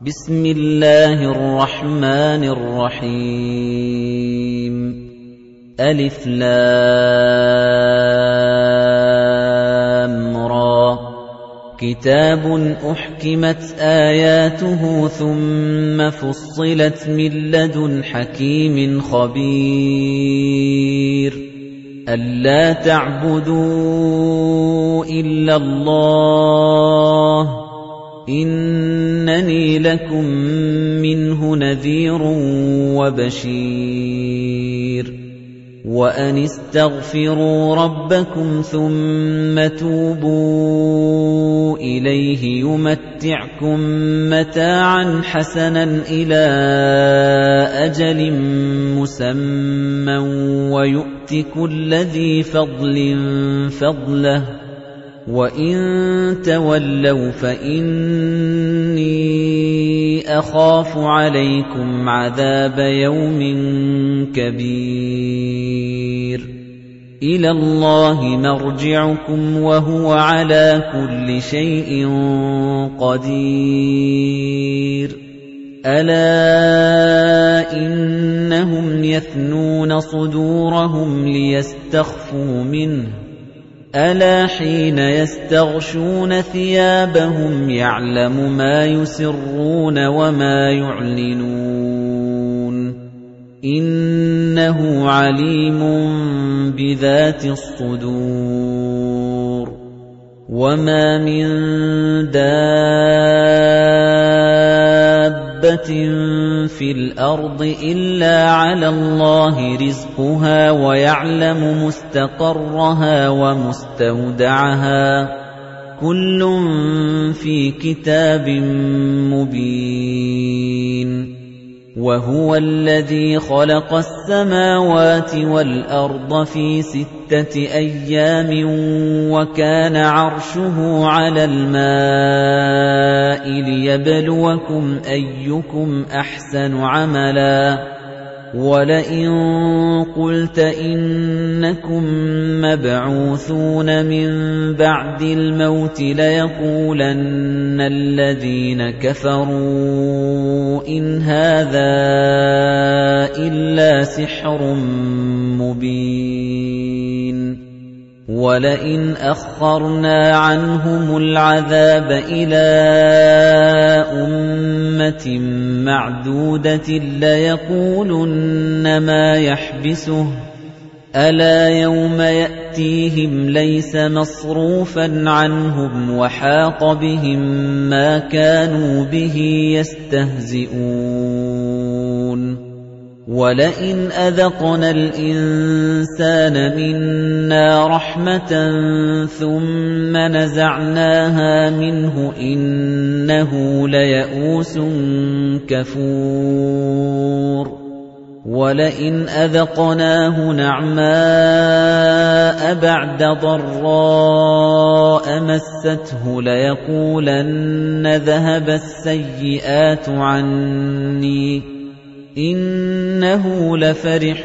بسم الله الرحمن الرحيم ألف لام را كتاب أحكمت آياته ثم فصلت من لدن حكيم خبير ألا تعبدوا إلا الله إنني لكم منه نذير وبشير وأن استغفروا ربكم ثم توبوا إليه يمتعكم متاعا حسنا إلى أجل مسمى ويؤت كل ذي فضل فضله وَإِن تَوَلَّوْا فَإِنِّي أَخَافُ عَلَيْكُمْ عَذَابَ يَوْمٍ كَبِيرٍ إِلَى اللَّهِ مَرْجِعُكُمْ وَهُوَ عَلَى كُلِّ شَيْءٍ قَدِيرٌ أَلَا إِنَّهُمْ يَثْنُونَ صُدُورَهُمْ لِيَسْتَخْفُوا مِنْهُ أَلَا حِينَ يَسْتَغْشُونَ ثِيَابَهُمْ يَعْلَمُ مَا يُسِرُّونَ وَمَا يُعْلِنُونَ إِنَّهُ عَلِيمٌ بِذَاتِ الصُّدُورِ وَمَا مِن دَابَّةٍ فِي الْأَرْضِ إِلَّا عَلَى اللَّهِ رِزْقُهَا وَيَعْلَمُ مُسْتَقَرَّهَا وَمُسْتَوْدَعَهَا كُلٌّ فِي كِتَابٍ مُبِينٍ وَهُوَ الَّذِي خَلَقَ السَّمَاوَاتِ وَالْأَرْضَ فِي 6 أَيَّامٍ وَكَانَ عَرْشُهُ عَلَى الْمَاءِ لِيَبْلُوَكُمْ أَيُّكُمْ أَحْسَنُ عَمَلًا وَلَئِن قُلْتَ إِنَّكُم مَّبْعُوثُونَ مِن بَعْدِ الْمَوْتِ لَيَقُولَنَّ الَّذِينَ كَفَرُوا إِنْ هَٰذَا إِلَّا سِحْرٌ مُّبِينٌ وَلَئِنْ أَخَّرْنَا عَنْهُمُ الْعَذَابَ إِلَىٰ أُمَّةٍ مَّعْدُودَةٍ لَّيَقُولُنَّ مَا يَحْبِسُهُ أَلَا يَوْمَ يَأْتِيهِمْ لَيْسَ مَصْرُوفًا عَنْهُمْ وَحَاقَ بِهِم مَّا كَانُوا بِهِ يَسْتَهْزِئُونَ وَلَئِنْ أَذَقْنَا الْإِنسَانَ مِنَّا رَحْمَةً ثُمَّ نَزَعْنَاهَا مِنْهُ إِنَّهُ لَيَئُوسٌ كَفُورٌ وَلَئِنْ أَذَقْنَاهُ نَعْمَاءَ بَعْدَ ضَرَّاءَ مَسَّتْهُ لَيَقُولَنَّ ذَهَبَ السَّيِّئَاتُ عَنِّي إِنَّهُ لَفَرِحٌ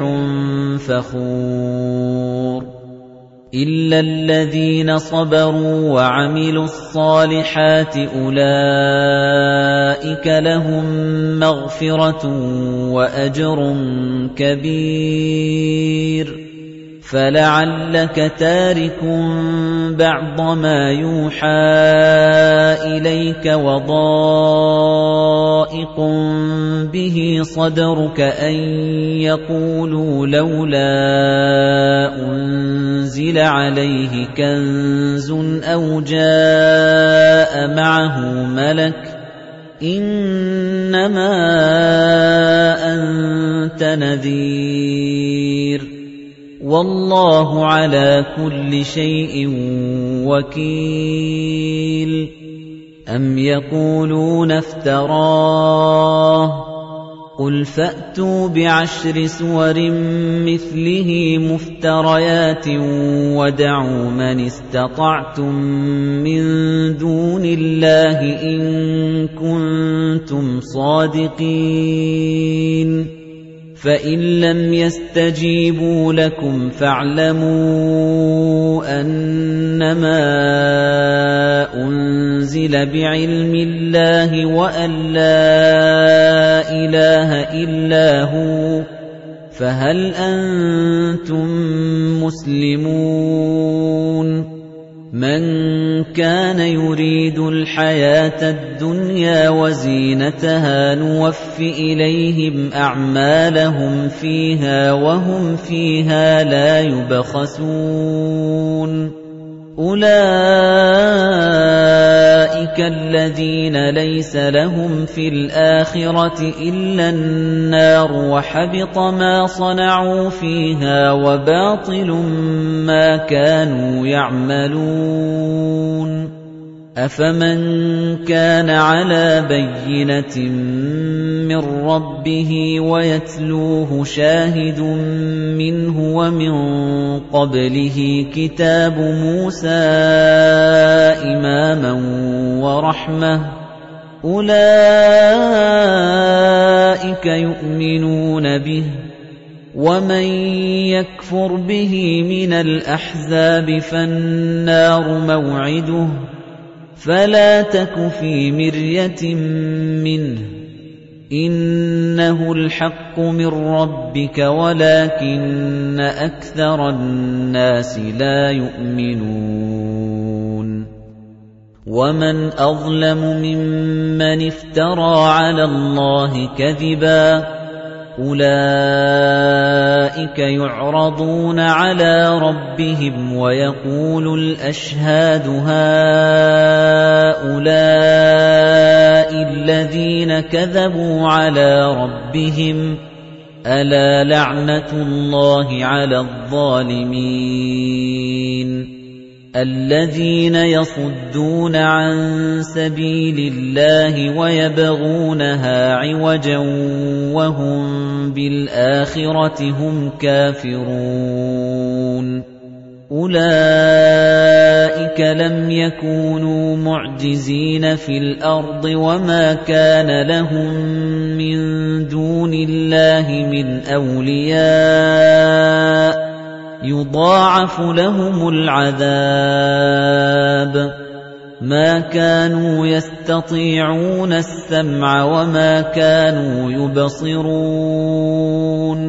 فَخُورٌ إِلَّا الَّذِينَ صَبَرُوا وَعَمِلُوا الصَّالِحَاتِ أُولَئِكَ لَهُم مَّغْفِرَةٌ وَأَجْرٌ كَبِيرٌ فَلَعَلَّكَ تَارِكٌ بَعْضَ مَا يُوحَىٰ إِلَيْكَ وَضَائِقٌ بِهِ صَدْرُكَ أَن يَقُولُوا لَوْلَا أُنزِلَ عَلَيْهِ كَنزٌ أَوْ جَاءَ مَعَهُ مَلَكٌ إِنَّمَا أَنتَ نَذِيرٌ وَاللَّهُ عَلَى كُلِّ شَيْءٍ وَكِيلٌ أَمْ يَقُولُونَ افْتَرَاهُ قُلْ فَأْتُوا بِعَشْرِ سُوَرٍ مِثْلِهِ مُفْتَرَيَاتٍ وَادْعُوا مَنِ اسْتَطَعْتُم مِّن دُونِ اللَّهِ إِن كُنتُمْ صَادِقِينَ فَإِن لَّمْ يَسْتَجِيبُوا لَكُمْ فَاعْلَمُوا أَنَّمَا أُنزِلَ بِعِلْمِ اللَّهِ وَأَن لَّا إِلَٰهَ إِلَّا هُوَ فَهَلْ أَنتُم مُّسْلِمُونَ مَن كَانَ يُرِيدُ الْحَيَاةَ الدُّنْيَا وَزِينَتَهَا نُوَفِّ إِلَيْهِمْ أَعْمَالَهُمْ فِيهَا وَهُمْ فِيهَا لَا يُبْخَسُونَ أُولَئِكَ الَّذِينَ لَيْسَ لَهُمْ فِي الْآخِرَةِ إِلَّا النَّارُ وَحَبِطَ مَا صَنَعُوا فِيهَا وَبَاطِلٌ مَا كَانُوا يَعْمَلُونَ أَفَمَن كَانَ عَلَىٰ بَيِّنَةٍ مِّن رَّبِّهِ وَيَتْلُوهُ شَاهِدٌ مِّنْهُ وَمِن قَبْلِهِ كِتَابُ مُوسَىٰ إِمَامًا وَرَحْمَةً أُولَٰئِكَ يُؤْمِنُونَ بِهِ ۚ وَمَن يَكْفُرْ بِهِ مِنَ الْأَحْزَابِ فَالنَّارُ مَوْعِدُهُ ۚ فَلَا تَكُ فِي مِرْيَةٍ مِّنْهُ ۚ إِنَّهُ الْحَقُّ مِن رَّبِّكَ وَلَٰكِنَّ أَكْثَرَ النَّاسِ لَا يُؤْمِنُونَ وَمَنْ أَظْلَمُ مِمَّنِ افْتَرَىٰ عَلَى اللَّهِ كَذِبًا ۚ أُولَٰئِكَ يُعْرَضُونَ عَلَىٰ رَبِّهِمْ وَيَقُولُ الْأَشْهَادُ هَٰؤُلَاءِ الَّذِينَ كَذَبُوا عَلَىٰ رَبِّهِمْ ۚ أَلَا لَعْنَةُ اللَّهِ عَلَى الظَّالِمِينَ الَّذِينَ يَصُدُّونَ عَن سَبِيلِ اللَّهِ وَيَبْغُونَهَا عِوَجًا وَهُم بِالْآخِرَةِ هُمْ كَافِرُونَ أُولَئِكَ لَمْ يَكُونُوا مُعْجِزِينَ فِي الْأَرْضِ وَمَا كَانَ لَهُم مِّن دُونِ اللَّهِ مِنْ أَوْلِيَاءَ يُضَاعَفُ لَهُمُ الْعَذَابُ مَا كَانُوا يَسْتَطِيعُونَ السَّمْعَ وَمَا كَانُوا يُبْصِرُونَ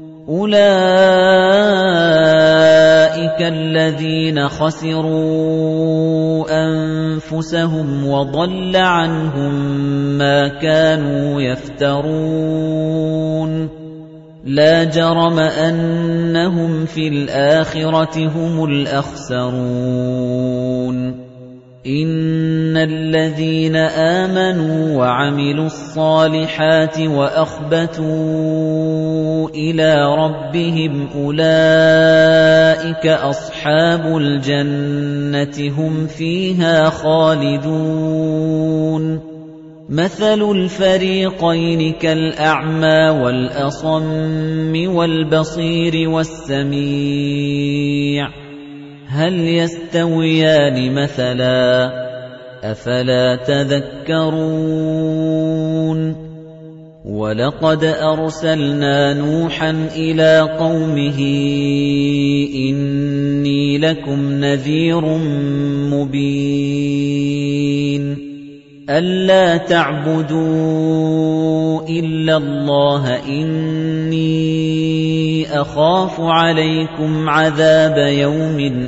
أُولَئِكَ الَّذِينَ خَسِرُوا أَنفُسَهُمْ وَضَلَّ عَنْهُم مَّا كَانُوا يَفْتَرُونَ لَا جَرَمَ أَنَّهُمْ فِي الْآخِرَةِ هُمُ الْأَخْسَرُونَ إِنَّ الَّذِينَ آمَنُوا وَعَمِلُوا الصَّالِحَاتِ وَأَخْبَتُوا إِلَىٰ رَبِّهِمْ أُولَٰئِكَ أَصْحَابُ الْجَنَّةِ هُمْ فِيهَا خَالِدُونَ مَثَلُ الْفَرِيقَيْنِ كَالْأَعْمَىٰ وَالْأَصَمِّ وَالْبَصِيرِ وَالسَّمِيعِ هَلْ يَسْتَوِيَانِ مَثَلًا ۚ أَفَلَا تَذَكَّرُونَ وَلَقَدْ أَرْسَلْنَا نُوحًا إِلَىٰ قَوْمِهِ إِنِّي لَكُمْ نَذِيرٌ مُّبِينٌ أَلَّا تَعْبُدُوا إِلَّا اللَّهَ إِنِّي أَخَافُ عَلَيْكُمْ عَذَابَ يَوْمٍ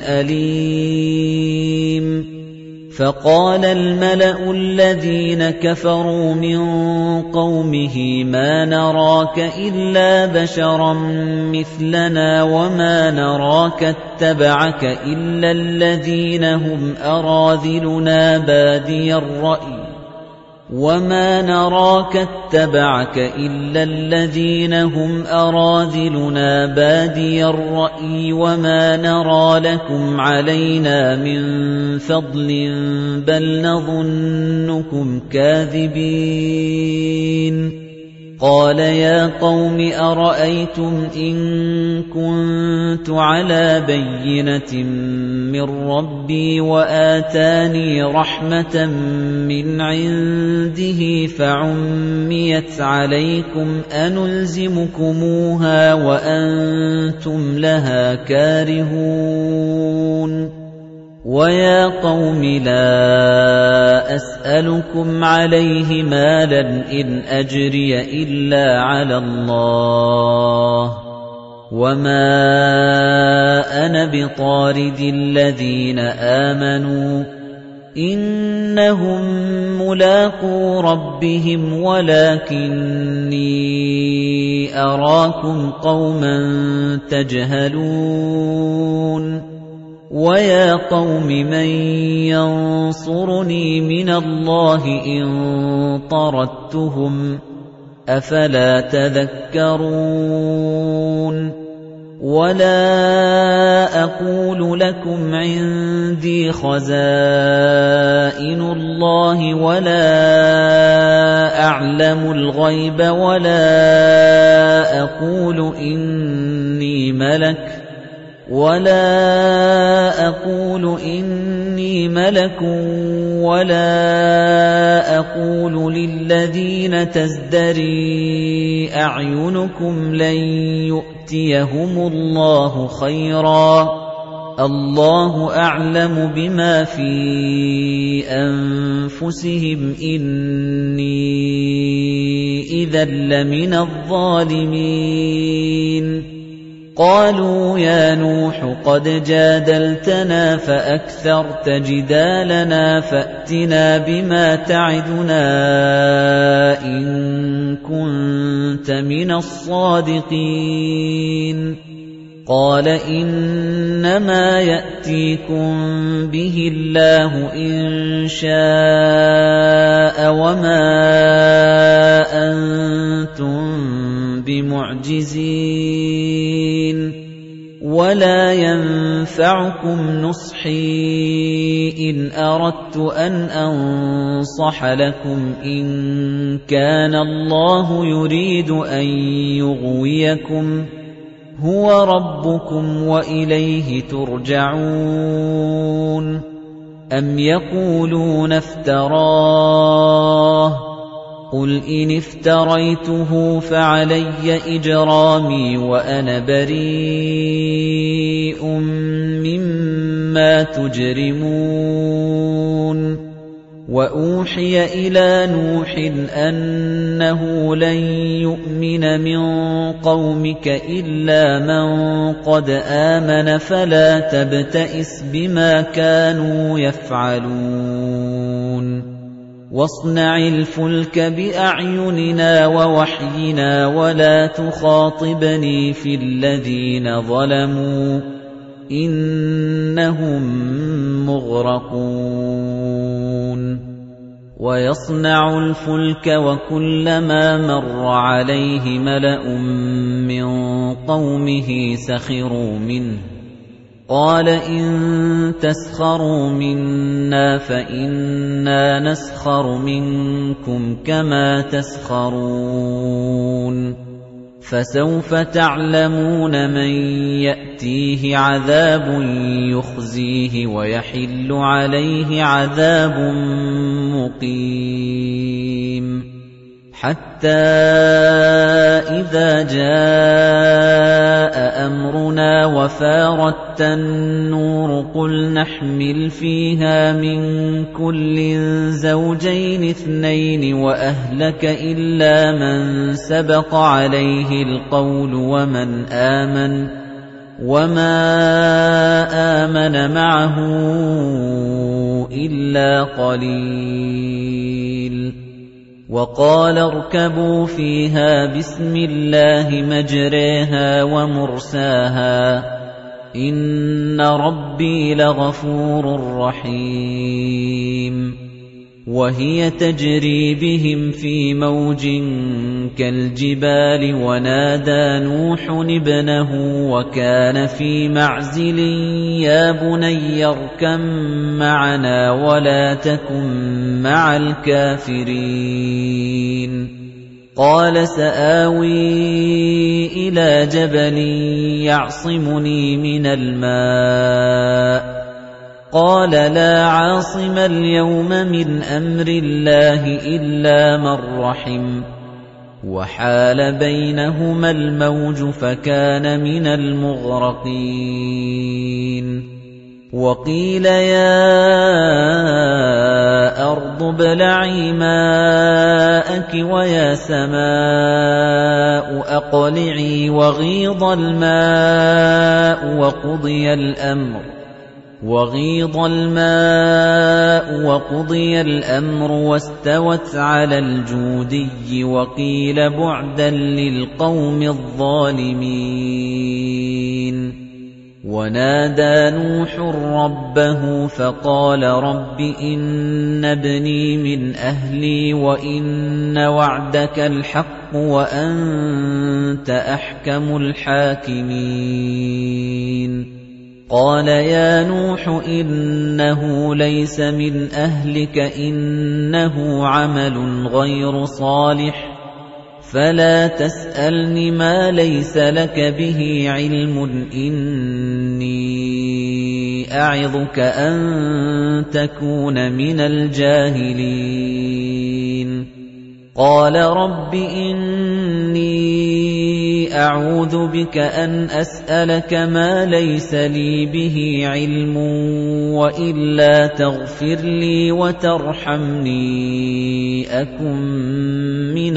أَلِيمٍ فَقَالَ الْمَلَأُ الَّذِينَ كَفَرُوا مِن قَوْمِهِ مَا نَرَاكَ إِلَّا بَشَرًا مِثْلَنَا وَمَا نَرَاكَ اتَّبَعَكَ إِلَّا الَّذِينَ هُمْ أَرَاذِلُنَا بَادِيَ الرَّأْيِ وَمَا نَرَاكَ اتَّبَعَكَ إِلَّا الَّذِينَ هُمْ أَرَاذِلُنَا بَادِيَ الرَّأْيِ وَمَا نَرَىٰ لَكُمْ عَلَيْنَا مِن فَضْلٍ بَلْ نَظُنُّكُمْ كَاذِبِينَ قَالَ يَا قَوْمِ أَرَأَيْتُمْ إِن كُنتُ عَلَىٰ بَيِّنَةٍ مِّن رَّبِّي وَآتَانِي رَحْمَةً مِّنْ عِندِهِ فَعُمِّيَتْ عَلَيْكُمْ أَنُلْزِمُكُمُوهَا وَأَنتُمْ لَهَا كَارِهُونَ وَيَا قَوْمِ لَا أَسْأَلُكُمْ عَلَيْهِ مَالًا إِنْ أَجْرِيَ إِلَّا عَلَى اللَّهِ وَمَا أَنَا بِطَارِدِ الَّذِينَ آمَنُوا إِنَّهُم مُّلَاقُو رَبِّهِمْ وَلَكِنِّي أَرَاكُمْ قَوْمًا تَجْهَلُونَ وَيَا قَوْمِ مَن يَنصُرُنِي مِنَ اللَّهِ إِن طَرَدتُّهُمْ ۚ أَفَلَا تَذَكَّرُونَ وَلَا أَقُولُ لَكُمْ عِندِي خَزَائِنُ اللَّهِ وَلَا أَعْلَمُ الْغَيْبَ وَلَا أَقُولُ إِنِّي مَلَكٌ وَلَا أَقُولُ لِلَّذِينَ تَزْدَرِي أَعْيُنُكُمْ لَن يُؤْتِيَهُمُ اللَّهُ خَيْرًا ۖ اللَّهُ أَعْلَمُ بِمَا فِي أَنفُسِهِمْ ۖ إِنِّي إِذًا لَّمِنَ الظَّالِمِينَ قَالُوا يَا نُوحُ قَدْ جَادَلْتَنَا فَأَكْثَرْتَ جِدَالَنَا فَأْتِنَا بِمَا تَعِدُنَا إِن كُنتَ مِنَ الصَّادِقِينَ قَالَ إِنَّمَا يَأْتِيكُم بِهِ اللَّهُ إِن شَاءَ وَمَا أَنتُم بِمُعْجِزِينَ وَلَا يَنفَعُكُمْ نُصْحِي إِنْ أَرَدتُّ أَنْ أَنصَحَ لَكُمْ إِن كَانَ اللَّهُ يُرِيدُ أَن يُغْوِيَكُمْ هُوَ رَبُّكُمْ وَإِلَيْهِ تُرْجَعُونَ أَمْ يَقُولُونَ افْتَرَاهُ قُلْ إِنِ افْتَرَيْتُهُ فَعَلَيَّ إِجْرَامِي وَأَنَا بَرِيءٌ مِّمَّا تُجْرِمُونَ وَأُوحِيَ إِلَىٰ نُوحٍ أَنَّهُ لَن يُؤْمِنَ مِن قَوْمِكَ إِلَّا مَن قَدْ آمَنَ فَلَا تَبْتَئِسْ بِمَا كَانُوا يَفْعَلُونَ وَاصْنَعِ الْفُلْكَ بِأَعْيُنِنَا وَوَحْيِنَا وَلَا تُخَاطِبْنِي فِي الَّذِينَ ظَلَمُوا إِنَّهُم مُّغْرَقُونَ وَيَصْنَعُ الْفُلْكَ وَكُلَّمَا مَرَّ عَلَيْهِ مَلَأٌ مِّن قَوْمِهِ سَخِرُوا مِنْهُ قَالَ إِن تَسْخَرُوا مِنَّا فَإِنَّا نَسْخَرُ مِنكُمْ كَمَا تَسْخَرُونَ فَسَوْفَ تَعْلَمُونَ مَن يَأْتِيهِ عَذَابٌ يُخْزِيهِ وَيَحِلُّ عَلَيْهِ عَذَابٌ مُّقِيمٌ حَتَّى إِذَا جَاءَ أَمْرُنَا وَفَارَتِ النُّورُ قُلْ نَحْمِلُ فِيهَا مِن كُلٍّ زَوْجَيْنِ اثْنَيْنِ وَأَهْلَكَ إِلَّا مَن سَبَقَ عَلَيْهِ الْقَوْلُ وَمَا آمَنَ مَعَهُ إِلَّا قَلِيلٌ وَقَالَ ارْكَبُوا فِيهَا بِسْمِ اللَّهِ مَجْرَاهَا وَمُرْسَاهَا إِنَّ رَبِّي لَغَفُورٌ رَّحِيمٌ وَهِيَ تَجْرِي بِهِمْ فِي مَوْجٍ كَالْجِبَالِ وَنَادَىٰ نُوحٌ ابْنَهُ وَكَانَ فِي مَعْزِلٍ يَا بُنَيَّ ارْكَب مَّعَنَا وَلَا تَكُن مَّعَ الْكَافِرِينَ قَالَ سَآوِي إِلَىٰ جَبَلٍ يَعْصِمُنِي مِنَ الْمَاءِ قَالَ لَا عَاصِمَ الْيَوْمَ مِنْ أَمْرِ اللَّهِ إِلَّا مَن رَّحِمَ وَحَالَ بَيْنَهُمَا الْمَوْجُ فَكَانَ مِنَ الْمُغْرَقِينَ وَقِيلَ يَا أَرْضُ ابْلَعِي مَاءَكِ وَيَا سَمَاءُ أَقْلِعِي وَغِيضَ الْمَاءُ وَقُضِيَ الْأَمْرُ وَاسْتَوَتْ عَلَى الْجُودِيِّ وَقِيلَ بُعْدًا لِلْقَوْمِ الظَّالِمِينَ وَنَادَى نُوحٌ رَبَّهُ فَقَالَ رَبِّ إِنَّ ابْنِي مِنْ أَهْلِي وَإِنَّ وَعْدَكَ الْحَقُّ وَأَنْتَ أَحْكَمُ الْحَاكِمِينَ قَالَ يَا نُوحُ إِنَّهُ لَيْسَ مِنْ أَهْلِكَ إِنَّهُ عَمَلٌ غَيْرُ صَالِحٍ فَلَا تَسْأَلْنِ مَا لَيْسَ لَكَ بِهِ عِلْمٌ إِنِّي أَعِظُكَ أَن تَكُونَ مِنَ الْجَاهِلِينَ قَالَ رَبِّ إِنِّي أَعُوذُ بِكَ أَنْ أَسْأَلَكَ مَا لَيْسَ لِي بِهِ عِلْمٌ وَإِلَّا تَغْفِرْ لِي وَتَرْحَمْنِي أَكُنْ مِنَ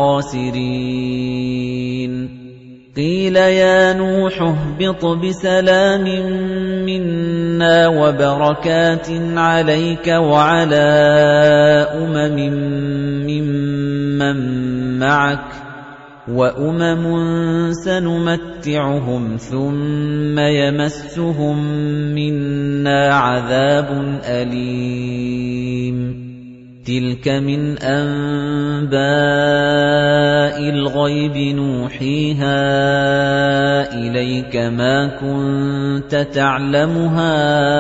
الْخَاسِرِينَ قِيلَ يَا نُوحُ اهْبِطْ بِسَلَامٍ مِنَّا وَبَرَكَاتٍ عَلَيْكَ وَعَلَىٰ مِمَّن مَّعَكَ وَأُمَمٌ سَنُمَتِّعُهُمْ ثُمَّ يَمَسُّهُم مِّنَّا عَذَابٌ أَلِيمٌ تِلْكَ مِنْ أَنبَاءِ الْغَيْبِ نُوحِيهَا إِلَيْكَ مَا كُنتَ تَعْلَمُهَا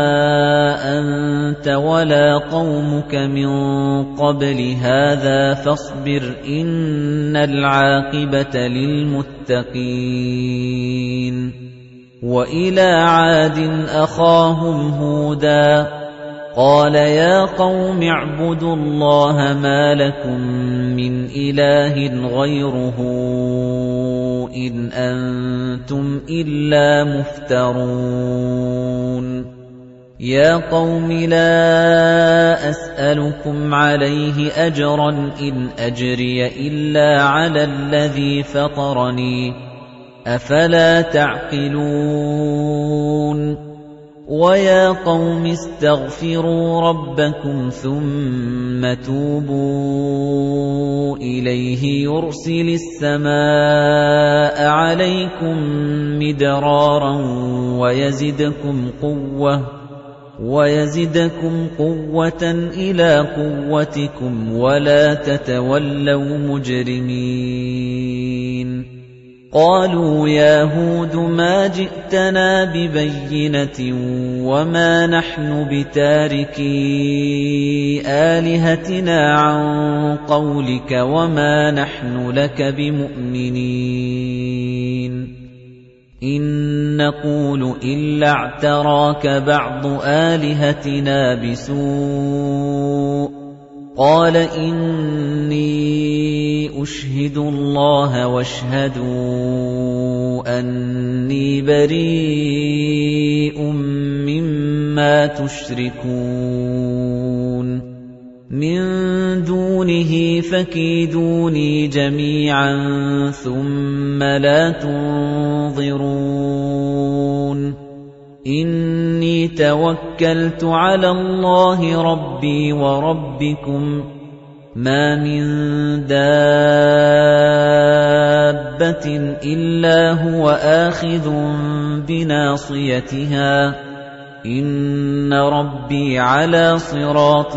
أَنتَ وَلَا قَوْمُكَ مِنْ قَبْلِ هَذَا فَاصْبِرْ إِنَّ الْعَاقِبَةَ لِلْمُتَّقِينَ وَإِلَى عَادٍ أَخَاهُمْ هُودًا قَالَ يَا قَوْمِ اعْبُدُوا اللَّهَ مَا لَكُمْ مِنْ إِلَٰهٍ غَيْرُهُ إِنْ أَنْتُمْ إِلَّا مُفْتَرُونَ يَا قَوْمِ لَا أَسْأَلُكُمْ عَلَيْهِ أَجْرًا إِنْ أَجْرِيَ إِلَّا عَلَى الَّذِي فَطَرَنِي أَفَلَا تَعْقِلُونَ وَيَا قَوْمِ اسْتَغْفِرُوا رَبَّكُمْ ثُمَّ تُوبُوا إِلَيْهِ يُرْسِلِ السَّمَاءَ عَلَيْكُمْ مِدْرَارًا وَيَزِدْكُمْ قُوَّةً إِلَىٰ قُوَّتِكُمْ وَلَا تَتَوَلَّوْا مُجْرِمِينَ قَالُوا يَا هُودُ مَا جِئْتَنَا بِبَيِّنَةٍ وَمَا نَحْنُ بِتَارِكِي آلِهَتِنَا عَن قَوْلِكَ وَمَا نَحْنُ لَكَ بِمُؤْمِنِينَ إِن نَّقُولُ إِلَّا اعْتَرَاكَ بَعْضُ آلِهَتِنَا بِسُوءٍ قَالَ إِنِّي أُشْهِدُ اللَّهَ وَاشْهَدُوا أَنِّي بَرِيءٌ مِّمَّا تُشْرِكُونَ مِن دُونِهِ فَكِيدُونِي جَمِيعًا ثُمَّ لَا تُنظِرُونِ إِنِّي تَوَكَّلْتُ عَلَى اللَّهِ رَبِّي وَرَبِّكُمْ مَا مِن دَابَّةٍ إِلَّا هُوَ آخِذٌ بِنَاصِيَتِهَا إِنَّ رَبِّي عَلَى صِرَاطٍ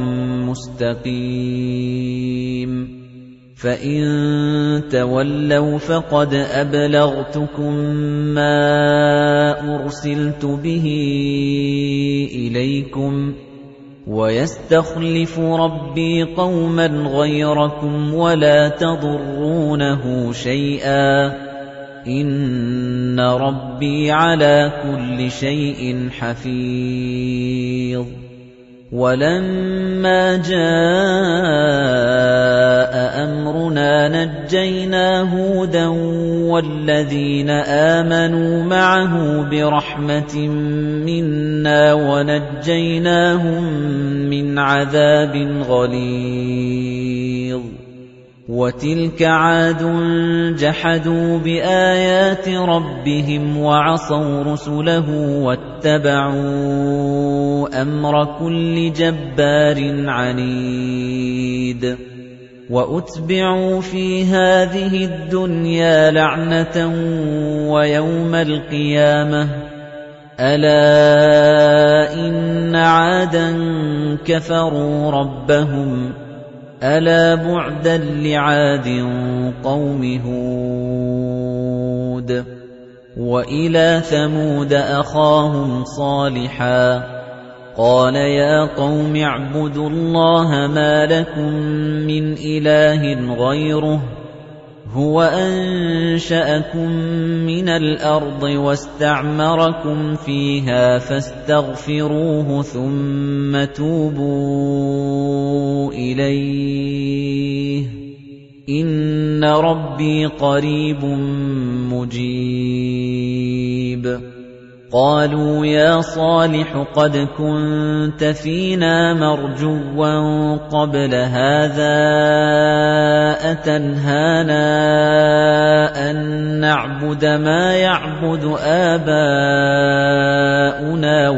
مُسْتَقِيمٍ فَإِن تَوَلَّوْا فَقَدْ أَبْلَغْتُكُم مَّا أُرْسِلْتُ بِهِ إِلَيْكُمْ وَيَسْتَخْلِفُ رَبِّي قَوْمًا غَيْرَكُمْ وَلَا تَضُرُّونَهُ شَيْئًا ۚ إِنَّ رَبِّي عَلَىٰ كُلِّ شَيْءٍ حَفِيظٌ. وَلَمَّا جَاءَ أَمْرُنَا نَجَّيْنَا هُودًا وَالَّذِينَ آمَنُوا مَعَهُ بِرَحْمَةٍ مِّنَّا وَنَجَّيْنَاهُم مِّنْ عَذَابٍ غَلِيظٍ. وَتِلْكَ عَادٌ جَحَدُوا بِآيَاتِ رَبِّهِمْ وَعَصَوْا رُسُلَهُ وَاتَّبَعُوا أَمْرَ كُلِّ جَبَّارٍ عَنِيدٍ. وَأُتْبِعُوا فِي هَٰذِهِ الدُّنْيَا لَعْنَةً وَيَوْمَ الْقِيَامَةِ ۗ أَلَا إِنَّ عَادًا كَفَرُوا رَبَّهُمْ ۗ أَلَا بُعْدًا لِّعَادٍ قَوْمِ هُودٍ. وَإِلَىٰ ثَمُودَ أَخَاهُمْ صَالِحًا ۗ قَالَ يَا قَوْمِ اعْبُدُوا اللَّهَ مَا لَكُم مِّنْ إِلَٰهٍ غَيْرُهُ ۖ هُوَ أَنشَأَكُم مِّنَ الْأَرْضِ وَاسْتَعْمَرَكُمْ فِيهَا فَاسْتَغْفِرُوهُ ثُمَّ تُوبُوا إِلَيْهِ ۚ إِنَّ رَبِّي قَرِيبٌ مُّجِيبٌ. قَالُوا يَا صَالِحُ قَدْ كُنتَ فِينَا مَرْجُوًّا قَبْلَ هَٰذَا أَتَنْهَانَا أَن نَّعْبُدَ مَا يَعْبُدُ آبَاؤُنَا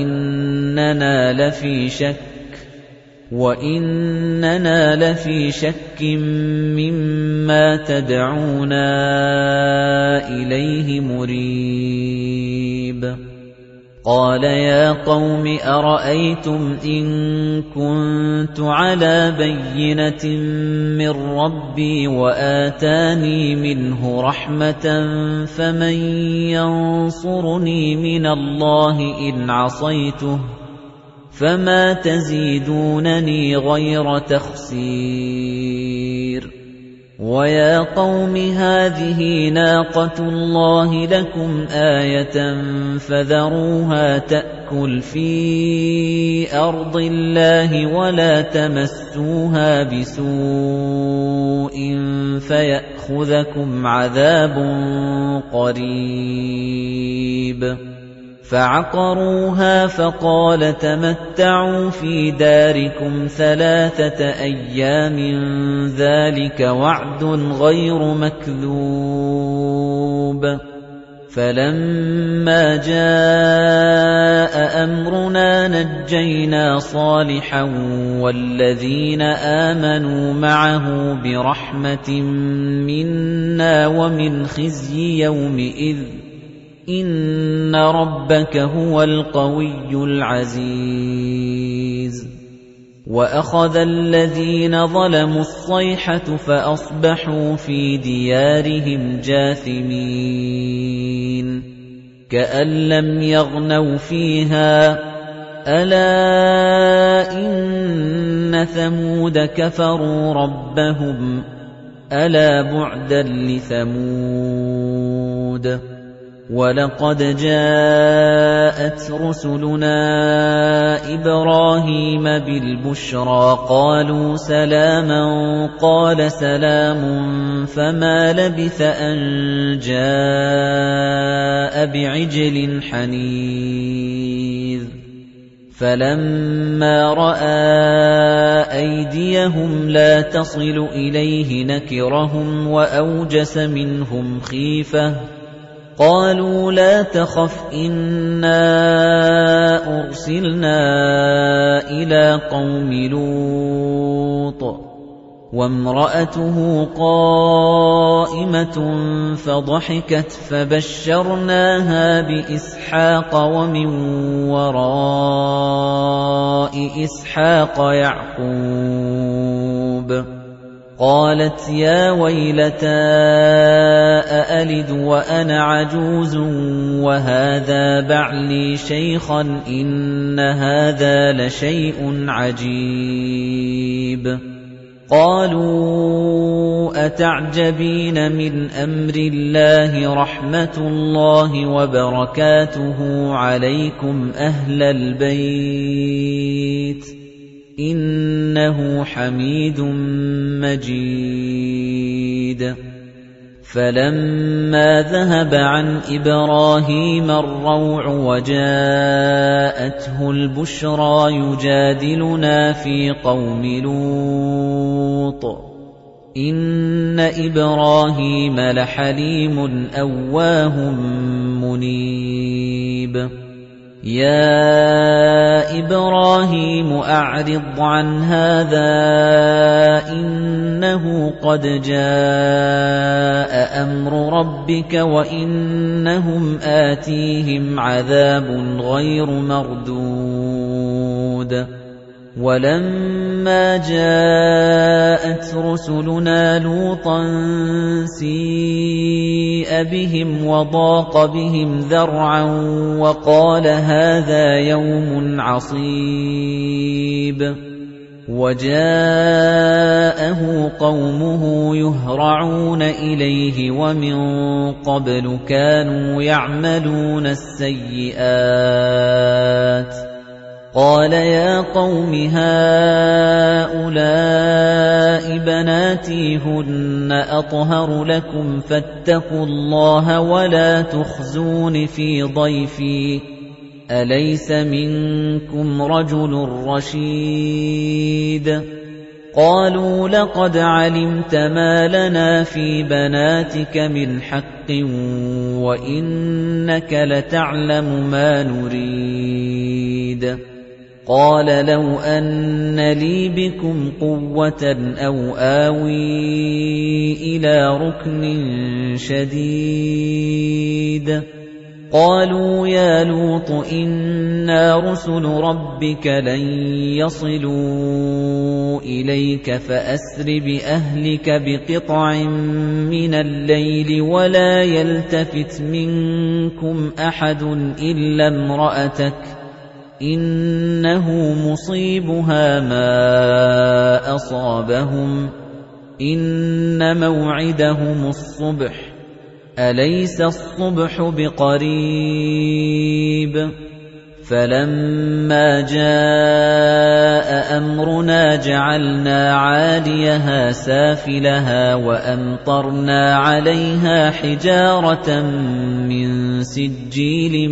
وَإِنَّنَا لَفِي شَكٍّ مِّمَّا تَدْعُونَا إِلَيْهِ مُرِيبٍ. قَالَ يَا قَوْمِ أَرَأَيْتُمْ إِن كُنتُ عَلَىٰ بَيِّنَةٍ مِّن رَّبِّي وَآتَانِي مِنْهُ رَحْمَةً فَمَن يَنصُرُنِي مِنَ اللَّهِ إِنْ عَصَيْتُهُ ۖ فَمَا تَزِيدُونَنِي غَيْرَ تَخْسِيرٍ. وَيَا قَوْمِ هَٰذِهِ نَاقَةُ اللَّهِ لَكُمْ آيَةً فَذَرُوهَا تَأْكُلْ فِي أَرْضِ اللَّهِ وَلَا تَمَسُّوهَا بِسُوءٍ فَيَأْخُذَكُمْ عَذَابٌ قَرِيبٌ. فَعَقَرُوهَا فَقَالَ تَمَتَّعُوا فِي دَارِكُمْ 3 أَيَّامٍ ذَلِكَ وَعْدٌ غَيْرُ مَكْذُوبٍ. فَلَمَّا جَاءَ أَمْرُنَا نَجَّيْنَا صَالِحًا وَالَّذِينَ آمَنُوا مَعَهُ بِرَحْمَةٍ مِّنَّا وَمِنْ خِزْيِ يَوْمِئِذٍ ۗ إِنَّ رَبَّكَ هُوَ الْقَوِيُّ الْعَزِيزُ. وَأَخَذَ الَّذِينَ ظَلَمُوا الصَّيْحَةُ فَأَصْبَحُوا فِي دِيَارِهِمْ جَاثِمِينَ كَأَن لَّمْ يَغْنَوْا فِيهَا ۗ أَلَا إِنَّ ثَمُودَ كَفَرُوا رَبَّهُمْ ۗ أَلَا بُعْدًا لِّثَمُودَ. وَلَقَدْ جَاءَتْ رُسُلُنَا إِبْرَاهِيمَ بِالْبُشْرَىٰ قَالُوا سَلَامًا قَالَ سَلَامٌ فَمَا لَبِثَ أَن جَاءَ بِعِجْلٍ حَنِيذٍ. فَلَمَّا رَأَىٰ أَيْدِيَهُمْ لَا تَصِلُ إِلَيْهِ نَكِرَهُمْ وَأَوْجَسَ مِنْهُمْ خِيفَةً. قَالُوا لَا تَخَفْ إِنَّا أُرْسِلْنَا إِلَىٰ قَوْمِ لُوطٍ. وَامْرَأَتُهُ قَائِمَةٌ فَضَحِكَتْ فَبَشَّرْنَاهَا بِإِسْحَاقَ وَمِن وَرَاءِ إِسْحَاقَ يَعْقُوبَ. قالت يا ويلتى أألد وأنا عجوز وهذا بعلي شيخا إن هذا لشيء عجيب قالوا أتعجبين من أمر الله رحمة الله وبركاته عليكم أهل البيت إنه حميد مجيد فلما ذهب عن إبراهيم الروع وجاءته البشرى يجادلنا في قوم لوط إن إبراهيم لحليم أواه منيب يا إبراهيم أعرض عن هذا إنه قد جاء أمر ربك وإنهم آتيهم عذاب غير مردود ولما جاءت رسلنا لوطا سيء بهم وضاق بهم ذرعا وقال هذا يوم عصيب وجاءه قومه يهرعون إليه ومن قبل كانوا يعملون السيئات قال يا قوم هؤلاء بناتي هن أطهر لكم فاتقوا الله ولا تخزون في ضيفي أليس منكم رجل رشيد قالوا لقد علمت ما لنا في بناتك من حق وإنك لتعلم ما نريد قال لو أن لي بكم قوة أو آوي إلى ركن شديد قالوا يا لوط إنا رسل ربك لن يصلوا إليك فأسر بأهلك بقطع من الليل ولا يلتفت منكم أحد إلا امرأتك إنه مصيبها ما أصابهم إن موعدهم الصبح أليس الصبح بقريب فلما جاء أمرنا جعلنا عاليها سافلها وأمطرنا عليها حجارة من سجيل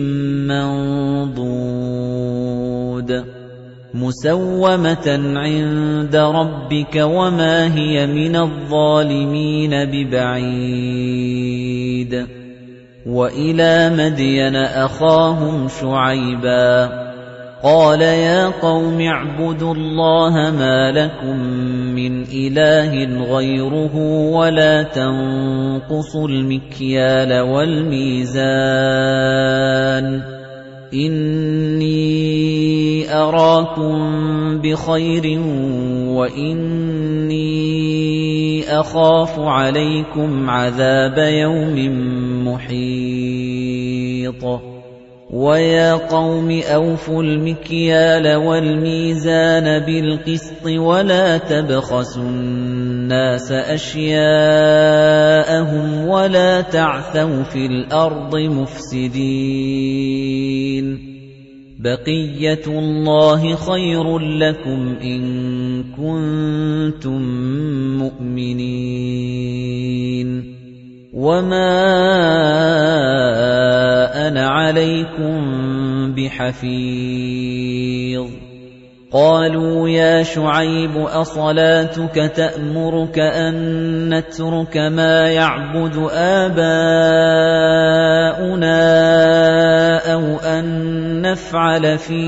منضود مسومة عند ربك وما هي من الظالمين ببعيد وإلى مدين أخاهم شعيبا قال يا قوم اعبدوا الله ما لكم من إله غيره ولا تنقصوا المكيال والميزان إني أراكم بخير وإني أخاف عليكم عذاب يوم محيط ويا قوم أوفوا المكيال والميزان بالقسط ولا تبخسوا الناس أشياءهم ولا تعثوا في الأرض مفسدين بقية الله خير لكم إن كنتم مؤمنين وما أنا عليكم بحفيظ قالوا يا شعيب أصلاتك تأمرك أن نترك ما يعبد آباؤنا أو أن نفعل في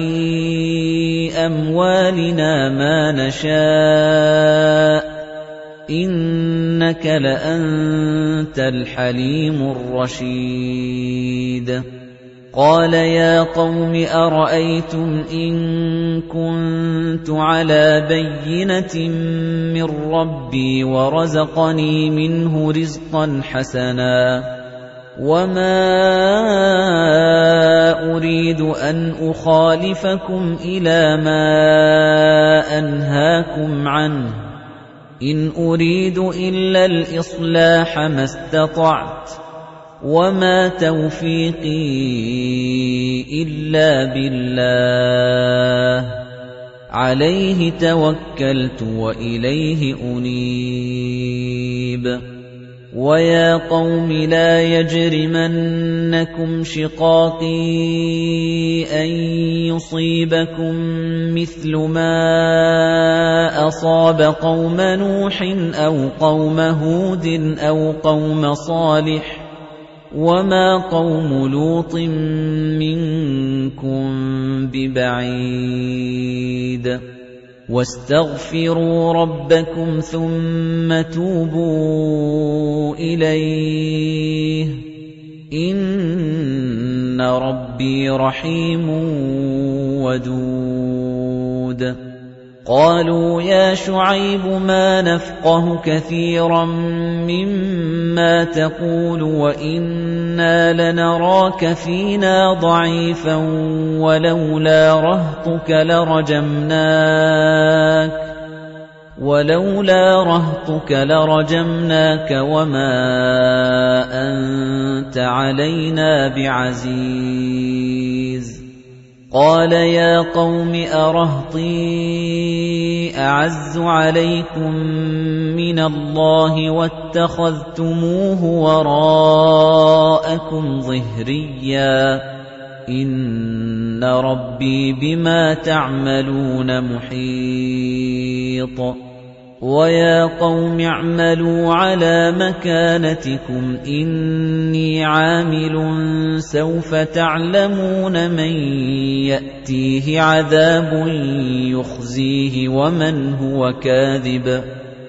أموالنا ما نشاء إنك لأنت الحليم الرشيد قَالَ يَا قَوْمِ أَرَأَيْتُمْ إِن كُنتُ عَلَىٰ بَيِّنَةٍ مِّن رَّبِّي وَرَزَقَنِي مِنْهُ رِزْقًا حَسَنًا وَمَا أُرِيدُ أَنْ أُخَالِفَكُمْ إِلَىٰ مَا أَنْهَاكُمْ عَنْهُ ۚ إِنْ أُرِيدُ إِلَّا الْإِصْلَاحَ مَا اسْتَطَعْتُ ۚ وَمَا تَوْفِيقِي إِلَّا بِاللَّهِ ۚ عَلَيْهِ تَوَكَّلْتُ وَإِلَيْهِ أُنِيبُ وَيَا قَوْمِ لَا يَجْرِمَنَّكُمْ شِقَاقِي أَن يُصِيبَكُم مِّثْلُ مَا أَصَابَ قَوْمَ نُوحٍ أَوْ قَوْمَ هُودٍ أَوْ قَوْمَ صَالِحٍ ۚ وَمَا قَوْمُ لُوطٍ مِّنكُم بِبَعِيدٍ وَاسْتَغْفِرُوا رَبَّكُمْ ثُمَّ تُوبُوا إِلَيْهِ ۚ إِنَّ رَبِّي رَحِيمٌ وَدُودٌ قَالُوا يَا شُعَيْبُ مَا نَفْقَهُ كَثِيرًا مِّمَّا تَقُولُ وَإِنَّا لَنَرَاكَ فِينَا ضَعِيفًا وَلَوْلَا رَهْطُكَ لَرَجَمْنَاكَ وَمَا أَنتَ عَلَيْنَا بِعَزِيزٍ قَالَ يَا قَوْمِ أَرَهْطِي أَعَزُّ عَلَيْكُم مِّنَ اللَّهِ وَاتَّخَذْتُمُوهُ وَرَاءَكُمْ ظِهْرِيًّا ۖ إِنَّ رَبِّي بِمَا تَعْمَلُونَ مُحِيطٌ وَيَا قَوْمِ اعْمَلُوا عَلَىٰ مَكَانَتِكُمْ إِنِّي عَامِلٌ ۖ سَوْفَ تَعْلَمُونَ مَن يَأْتِيهِ عَذَابٌ يُخْزِيهِ وَمَنْ هُوَ كَاذِبٌ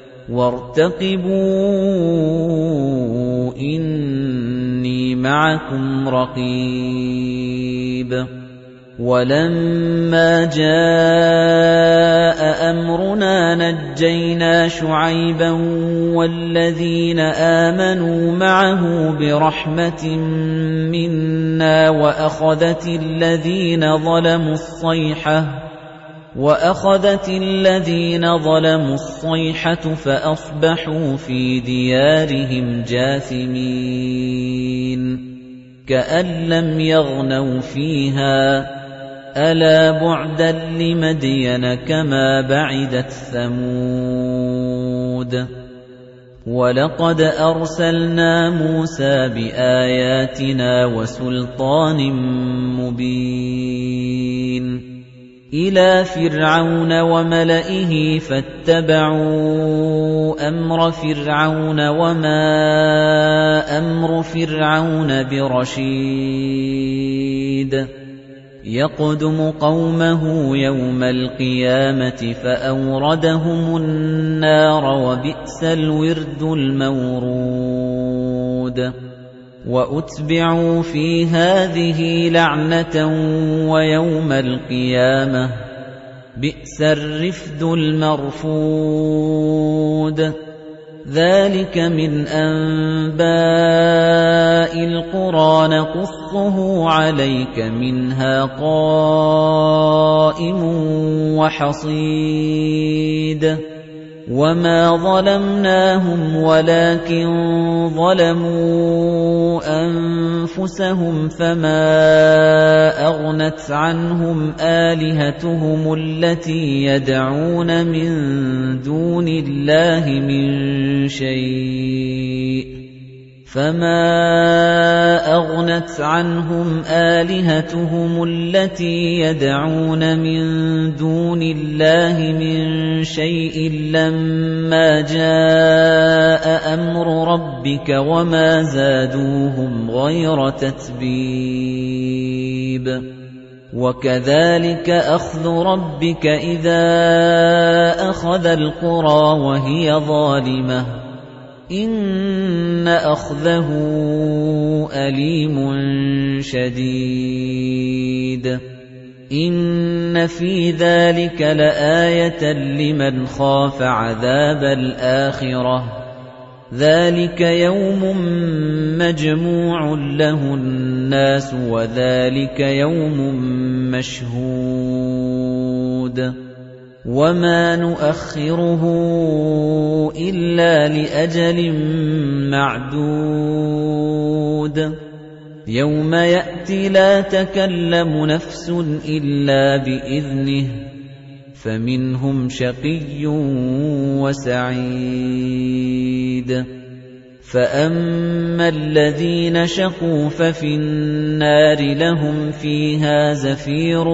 وَارْتَقِبُوا إِنِّي مَعَكُمْ رَقِيبٌ وَلَمَّا جَاءَ أَمْرُنَا نَجَّيْنَا شُعَيْبًا وَالَّذِينَ آمَنُوا مَعَهُ بِرَحْمَةٍ مِّنَّا وَأَخَذَتِ الَّذِينَ ظَلَمُوا الصَّيْحَةُ فَأَصْبَحُوا فِي دِيَارِهِمْ جَاثِمِينَ كَأَن لَّمْ يَغْنَوْا فِيهَا ۗ أَلَا بُعْدًا لِّمَدْيَنَ كَمَا بَعِدَتْ ثَمُودُ وَلَقَدْ أَرْسَلْنَا مُوسَىٰ بِآيَاتِنَا وَسُلْطَانٍ مُّبِينٍ إِلَىٰ فِرْعَوْنَ وَمَلَئِهِ فَاتَّبَعُوا أَمْرَ فِرْعَوْنَ وَمَا أَمْرُ فِرْعَوْنَ بِرَشِيدٍ يَقْدُمُ قَوْمَهُ يَوْمَ الْقِيَامَةِ فَأَوْرَدَهُمُ النَّارَ ۖ وَبِئْسَ الْوِرْدُ الْمَوْرُودُ وَأُتْبِعُوا فِي هَٰذِهِ لَعْنَةً وَيَوْمَ الْقِيَامَةِ ۚ بِئْسَ الرِّفْدُ الْمَرْفُودُ ذَٰلِكَ مِنْ أَنبَاءِ الْقُرَىٰ نَقُصُّهُ عَلَيْكَ ۖ مِنْهَا قَائِمٌ وَحَصِيدٌ وَمَا ظَلَمْنَاهُمْ وَلَٰكِن ظَلَمُوا أَنفُسَهُمْ فَمَا أَغْنَتْ عَنْهُمْ آلِهَتُهُمُ الَّتِي يَدْعُونَ مِن دُونِ اللَّهِ مِن شَيْءٍ لَّمَّا جَاءَ أَمْرُ رَبِّكَ وَمَا زَادُوهُمْ غَيْرَ تَتْبِيبٍ وَكَذَلِكَ أَخْذُ رَبِّكَ إِذَا أَخَذَ الْقُرَىٰ وَهِيَ ظَالِمَةٌ إِنَّ إِنَّ أَخْذَهُ أَلِيمٌ شَدِيدٌ إِنَّ فِي ذَلِكَ لَآيَةً لِمَنْ خَافَ عَذَابَ الْآخِرَةِ ذَلِكَ يَوْمٌ مَّجْمُوعٌ لَّهُ النَّاسُ وَذَلِكَ يَوْمٌ مَّشْهُودٌ وَمَا نُؤَخِّرُهُ إِلَّا لِأَجَلٍ مَّعْدُودٍ يَوْمَ يَأْتِي لَا تَكَلَّمُ نَفْسٌ إِلَّا بِإِذْنِهِ فَمِنْهُمْ شَقِيٌّ وَسَعِيدٌ فَأَمَّا الَّذِينَ شَقُوا فَفِي النَّارِ لَهُمْ فِيهَا زَفِيرٌ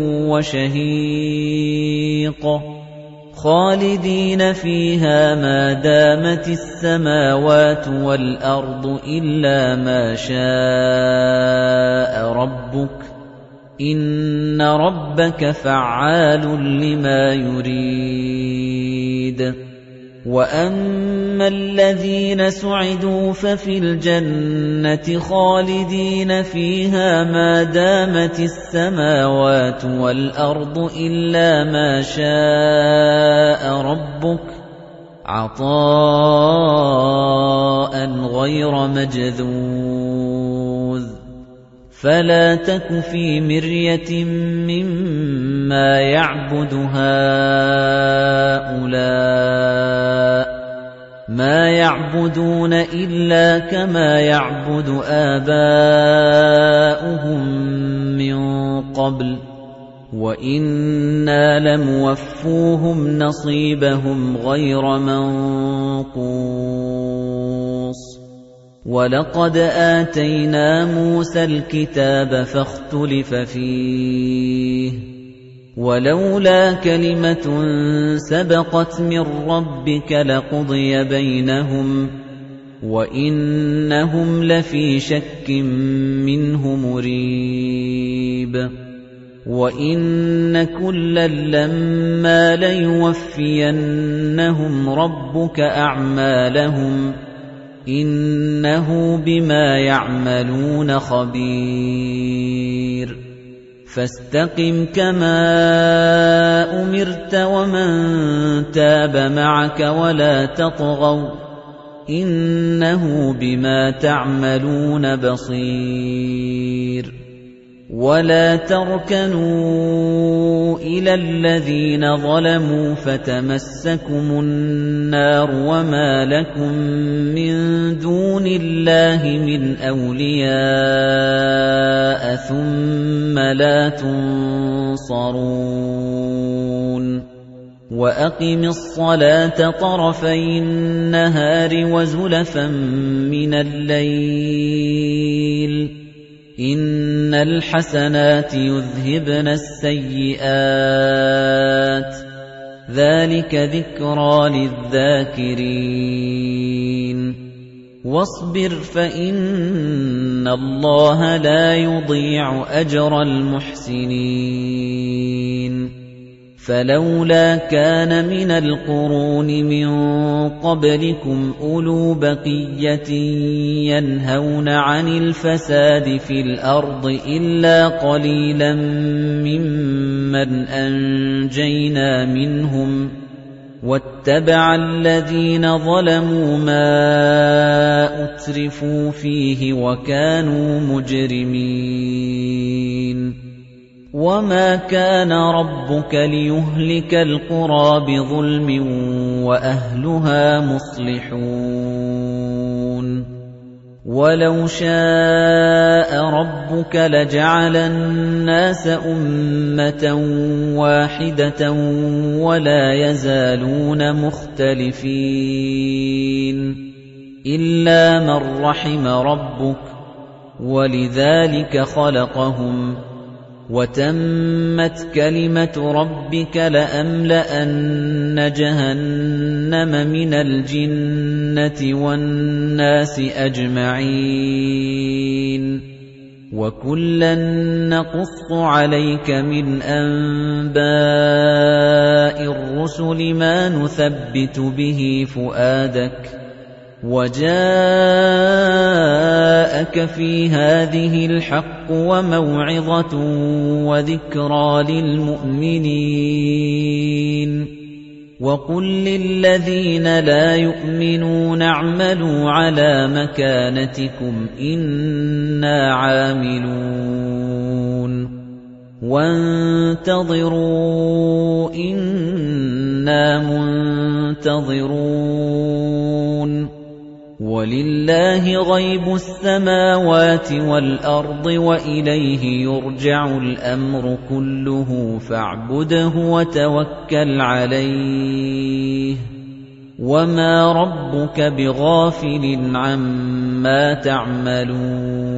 وَشَهِيقٌ خَالِدِينَ فِيهَا مَا دَامَتِ السَّمَاوَاتُ وَالْأَرْضُ إِلَّا مَا شَاءَ رَبُّكَ إِنَّ رَبَّكَ فَعَّالٌ لِّمَا يُرِيدُ وَأَمَّا الَّذِينَ سُعِدُوا فَفِي الْجَنَّةِ خَالِدِينَ فِيهَا مَا دَامَتِ السَّمَاوَاتُ وَالْأَرْضُ إِلَّا مَا شَاءَ رَبُّكَ عَطَاءً غَيْرَ مَجْذُوذٍ فَلَا تَكُ فِي مِرْيَةٍ مِّمَّا يَعْبُدُ هَؤُلَاءِ مَا يَعْبُدُونَ إِلَّا كَمَا يَعْبُدُ آبَاؤُهُم مِّن قَبْلُ وَإِنَّا لَمُوَفُّوهُمْ نَصِيبَهُمْ غَيْرَ مَنقُوصٍ وَلَقَدْ آتَيْنَا مُوسَى الْكِتَابَ فَاخْتُلِفَ فِيهِ وَلَوْلَا كَلِمَةٌ سَبَقَتْ مِن رَّبِّكَ لَقُضِيَ بَيْنَهُمْ وَإِنَّهُمْ لَفِي شَكٍّ مِّنْهُ مُرِيبٍ وَإِنَّ كُلًّا لَّمَّا لَيُوَفِّيَنَّهُمْ رَبُّكَ أَعْمَالَهُمْ إِنَّهُ بِمَا يَعْمَلُونَ خَبِيرٌ فَاسْتَقِمْ كَمَا أُمِرْتَ وَمَن تَابَ مَعَكَ وَلَا تَطْغَوْا إِنَّهُ بِمَا تَعْمَلُونَ بَصِيرٌ وَلَا تَرْكَنُوا إِلَى الَّذِينَ ظَلَمُوا فَتَمَسَّكُمُ النَّارُ وَمَا لَكُم مِّن دُونِ اللَّهِ مِنْ أَوْلِيَاءَ ثُمَّ لَا تُنصَرُونَ وَأَقِمِ الصَّلَاةَ طَرَفَيِ النَّهَارِ وَزُلَفًا مِّنَ اللَّيْلِ إِنَّ الْحَسَنَاتِ يُذْهِبْنَ السَّيِّئَاتِ ذَلِكَ ذِكْرَى لِلذَّاكِرِينَ وَاصْبِرْ فَإِنَّ اللَّهَ لَا يُضِيعُ أَجْرَ الْمُحْسِنِينَ فَلَوْلَا كَانَ مِنَ الْقُرُونِ مِن قَبْلِكُمْ أُولُو بَقِيَّةٍ يَنْهَوْنَ عَنِ الْفَسَادِ فِي الْأَرْضِ إِلَّا قَلِيلًا مِّمَّنْ أَنجَيْنَا مِنْهُمْ وَاتَّبَعَ الَّذِينَ ظَلَمُوا مَا أُتْرِفُوا فِيهِ وَكَانُوا مُجْرِمِينَ وَمَا كَانَ رَبُّكَ لِيُهْلِكَ الْقُرَىٰ بِظُلْمٍ وَأَهْلُهَا مُصْلِحُونَ وَلَوْ شَاءَ رَبُّكَ لَجَعَلَ النَّاسَ أُمَّةً وَاحِدَةً وَلَا يَزَالُونَ مُخْتَلِفِينَ إِلَّا مَن رَّحِمَ رَبُّكَ وَلِذَٰلِكَ خَلَقَهُمْ وَتَمَّتْ كَلِمَةُ رَبِّكَ لَأَمْلَأَنَّ جَهَنَّمَ مِنَ الْجِنَّةِ وَالنَّاسِ أَجْمَعِينَ وَكُلًّا نَّقُصُّ عَلَيْكَ مِنْ أَنبَاءِ الرُّسُلِ مَا نُثَبِّتُ بِهِ فُؤَادَكَ وَجَاءَكَ فِي هَٰذِهِ الْحَقُّ وَمَوْعِظَةٌ وَذِكْرَىٰ لِلْمُؤْمِنِينَ وَقُل لِّلَّذِينَ لَا يُؤْمِنُونَ اعْمَلُوا عَلَىٰ مَكَانَتِكُمْ إِنَّا عَامِلُونَ وَانتَظِرُوا إِنَّا مُنتَظِرُونَ وَلِلَّهِ غَيْبُ السَّمَاوَاتِ وَالْأَرْضِ وَإِلَيْهِ يُرْجَعُ الْأَمْرُ كُلُّهُ فَاعْبُدْهُ وَتَوَكَّلْ عَلَيْهِ وَمَا رَبُّكَ بِغَافِلٍ عَمَّا تَعْمَلُونَ